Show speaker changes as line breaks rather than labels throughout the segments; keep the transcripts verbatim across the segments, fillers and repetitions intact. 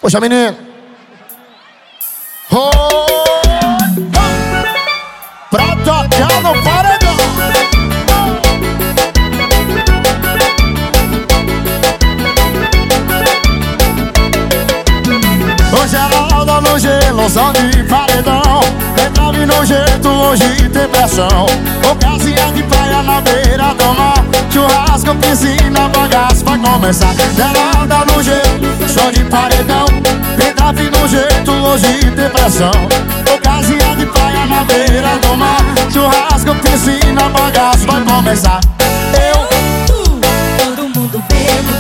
Poxa, menino. Oh, pra tocar no paredão. O Geraldo no gelo, som de paredão. Entrave no jeito, hoje tem pressão. Ocasião de praia na beira do mar. Churrasco, piscina, bagaço vai começar. Geraldo no gelo, som de paredão. Entrave no jeito, hoje tem pressão. Ocasião de praia na beira do mar. Churrasco, piscina, bagaço vai começar. Eu,
todo mundo bebo.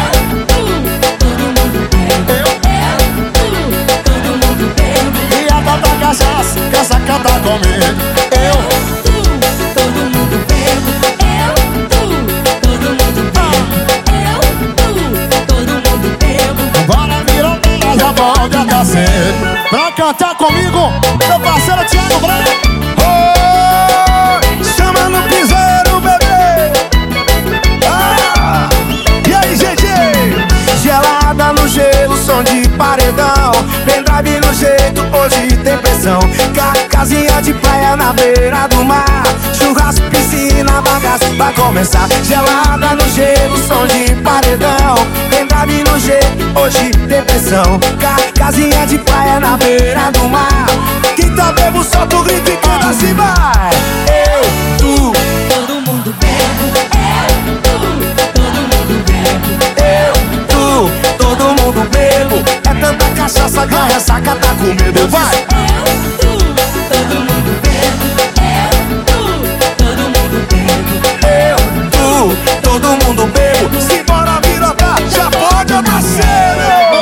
Cachaça, que essa canta comigo. Eu,
tu, todo mundo bebo. Eu, tu, todo mundo bebo. Eu, tu, todo mundo bebo.
Bora virar, já pode até cedo. Pra cantar comigo, meu parceiro Thiago Branco. Oh, chama no piseiro, bebê. Ah, e aí, gente? Gelada no gelo, som de paredão. Pendrive no jeito, hoje tem pressão. Casinha de praia na beira do mar. Churrasco, piscina, bagaço vai começar. Gelada no gelo, som de paredão. Pendrive no jeito, hoje tem pressão. Casinha de praia na beira do mar. Quem tá bebo, solta o grito e canta assim, vai. Eu, tu,
todo mundo bebe. Eu, tu, todo mundo bebe.
eu, tu, todo mundo bebo. É tanta cachaça que a ressaca tá com medo, vai.
Eu, tu, todo mundo bebe. Eu, tu, todo mundo bebe.
Eu, tu, todo mundo bebo. Simbora virotar, já pode nascer.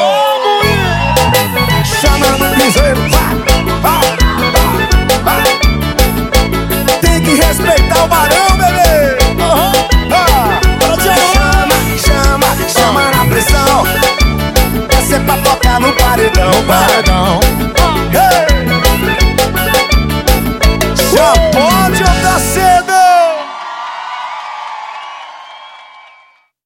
Chama no piseiro, vai, vai, vai, vai. Tem que respeitar o barão, bebê. Ah, chama, chama, chama na pressão. Essa é pra tocar no paredão, paredão.